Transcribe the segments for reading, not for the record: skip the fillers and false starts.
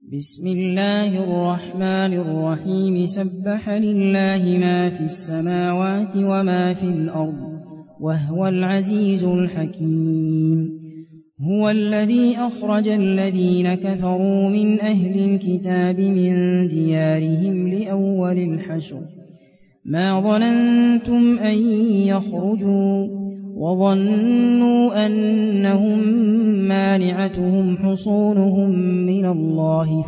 بسم الله الرحمن الرحيم سبح لله ما في السماوات وما في الأرض وهو العزيز الحكيم هو الذي أخرج الذين كفروا من أهل الكتاب من ديارهم لأول الحشر ما ظننتم أن يخرجوا وظنوا أنهم مانعتهم حصونهم من الله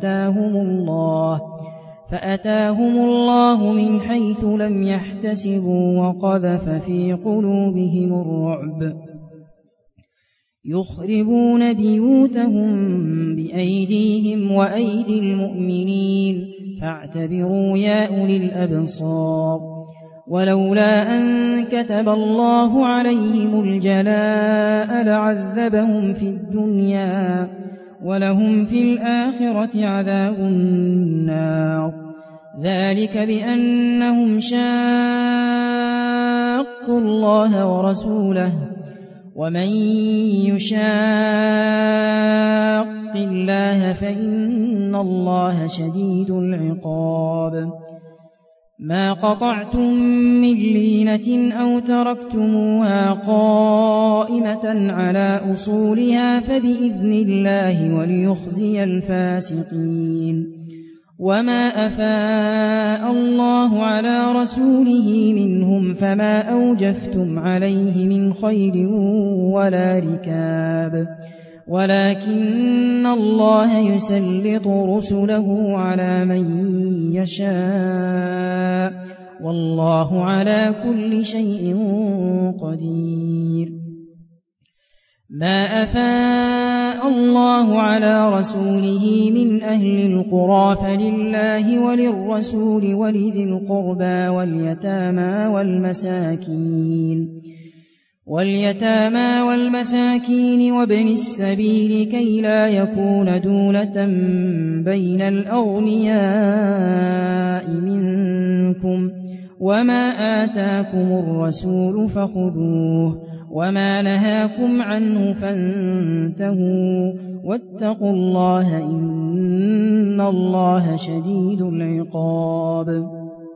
فأتاهم الله من حيث لم يحتسبوا وقذف في قلوبهم الرعب يخربون بيوتهم بأيديهم وأيدي المؤمنين فاعتبروا يا أولي الأبصار ولولا أن كتب الله عليهم الجلاء لعذبهم في الدنيا ولهم في الآخرة عذاب النار ذلك بأنهم شاقوا الله ورسوله ومن يشاق الله فإن الله شديد العقاب ما قطعتم من لينة أو تركتموها قائمة على أصولها فبإذن الله وليخزي الفاسقين وما أفاء الله على رسوله منهم فما أوجفتم عليه من خيل ولا ركاب ولكن الله يسلط رسله على من يشاء والله على كل شيء قدير ما أفاء الله على رسوله من أهل القرى فلله وللرسول ولذي القربى واليتامى والمساكين وابن السبيل كي لا يكون دولة بين الأغنياء منكم وما آتاكم الرسول فخذوه وما نهاكم عنه فانتهوا واتقوا الله إن الله شديد العقاب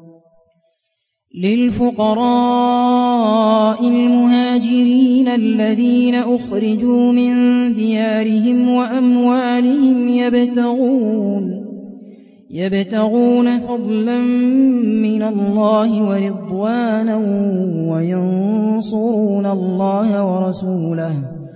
للفقراء المهاجرين الذين أخرجوا من ديارهم وأموالهم يبتغون فضلا من الله ورضوانا وينصرون الله ورسوله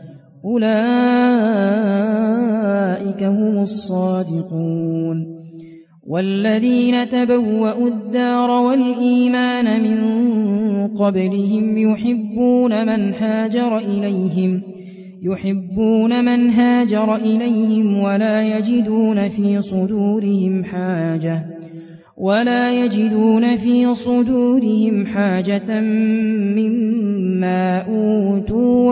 أولئك هم الصادقون والذين تبوأوا الدار والإيمان من قبلهم يحبون من هاجر إليهم ولا يجدون في صدورهم حاجة مما أوتوا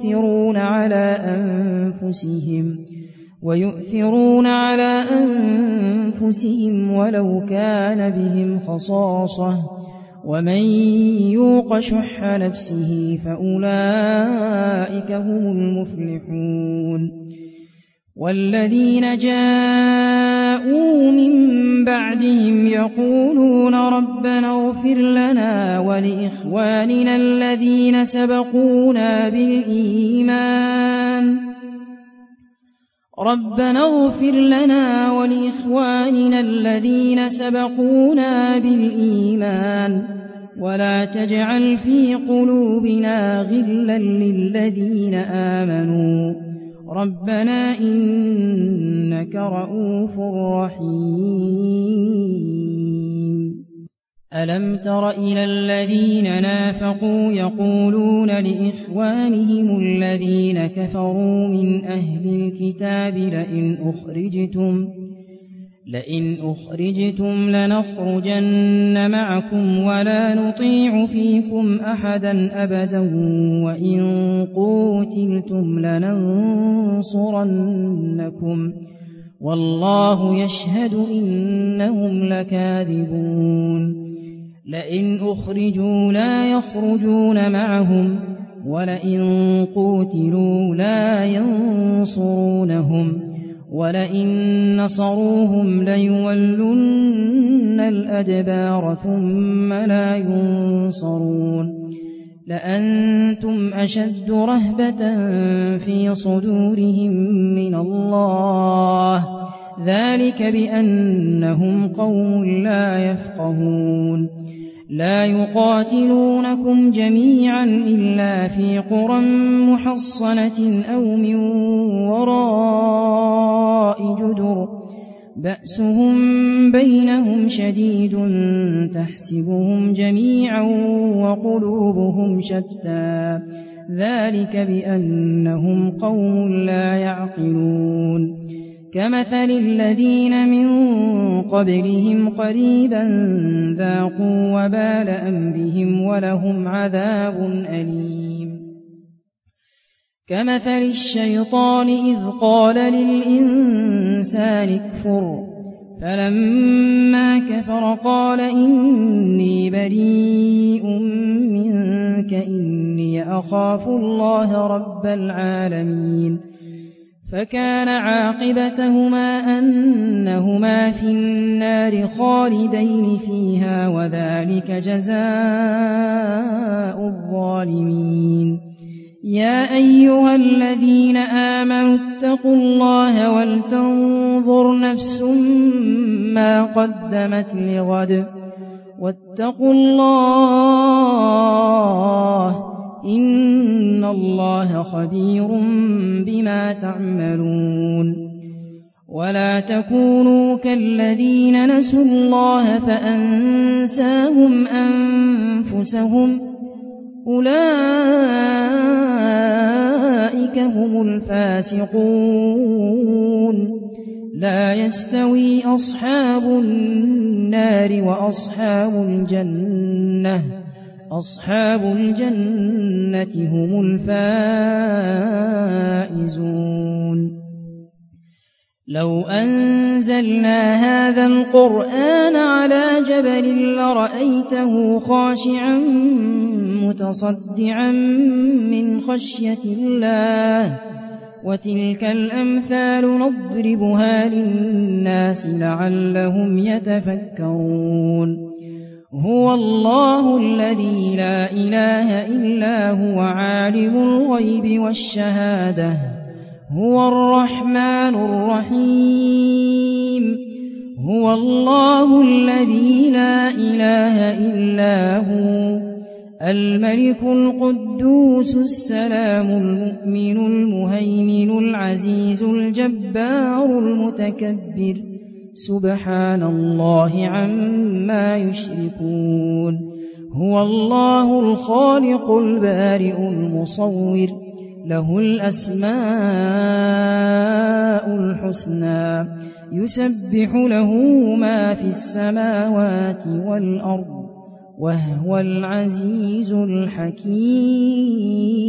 ويؤثرون على أنفسهم ولو كان بهم خصاصة ومن يوق شح نفسه فأولئك هم المفلحون والذين جاءوا من بعدهم يقولون ربنا اغفر لنا ولإخواننا الذين سبقونا بالإيمان ولا تجعل في قلوبنا غلا للذين آمنوا ربنا إنك رؤوف رحيم ألم تر إلى الذين نافقوا يقولون لإخوانهم الذين كفروا من أهل الكتاب لئن أخرجتم لنخرجن معكم ولا نطيع فيكم أحدا أبدا وإن قوتلتم لننصرنكم والله يشهد إنهم لكاذبون لئن أخرجوا لا يخرجون معهم ولئن قوتلوا لا ينصرونهم ولئن نصروهم ليولن الأدبار ثم لا ينصرون لأنتم أشد رهبة في صدورهم من الله ذلك بأنهم قوم لا يفقهون لا يقاتلونكم جميعا إلا في قرى محصنة أو من وراء جدر بأسهم بينهم شديد تحسبهم جميعا وقلوبهم شتى ذلك بأنهم قوم لا يعقلون كمثل الذين من قبلهم قريبا ذاقوا وبال أمرهم ولهم عذاب أليم كمثل الشيطان إذ قال للإنسان اكفر فلما كفر قال إني بريء منك إني أخاف الله رب العالمين فكان عاقبتهما أنهما في النار خالدين فيها وذلك جزاء الظالمين يا أيها الذين آمنوا اتقوا الله ولتنظر نفس ما قدمت لغد واتقوا الله إن الله خبير بما تعملون ولا تكونوا كالذين نسوا الله فأنساهم أنفسهم أولئك هم الفاسقون لا يستوي أصحاب النار وأصحاب الجنة أصحاب الجنة هم الفائزون لو أنزلنا هذا القرآن على جبل لرأيته خاشعا متصدعا من خشية الله وتلك الأمثال نضربها للناس لعلهم يتفكرون هو الله الذي لا إله إلا هو عالم الغيب والشهادة هو الرحمن الرحيم هو الله الذي لا إله إلا هو الملك القدوس السلام المؤمن المهيمن العزيز الجبار المتكبر سبحان الله عما يشركون هو الله الخالق البارئ المصور له الأسماء الحسنى يسبح له ما في السماوات والأرض وهو العزيز الحكيم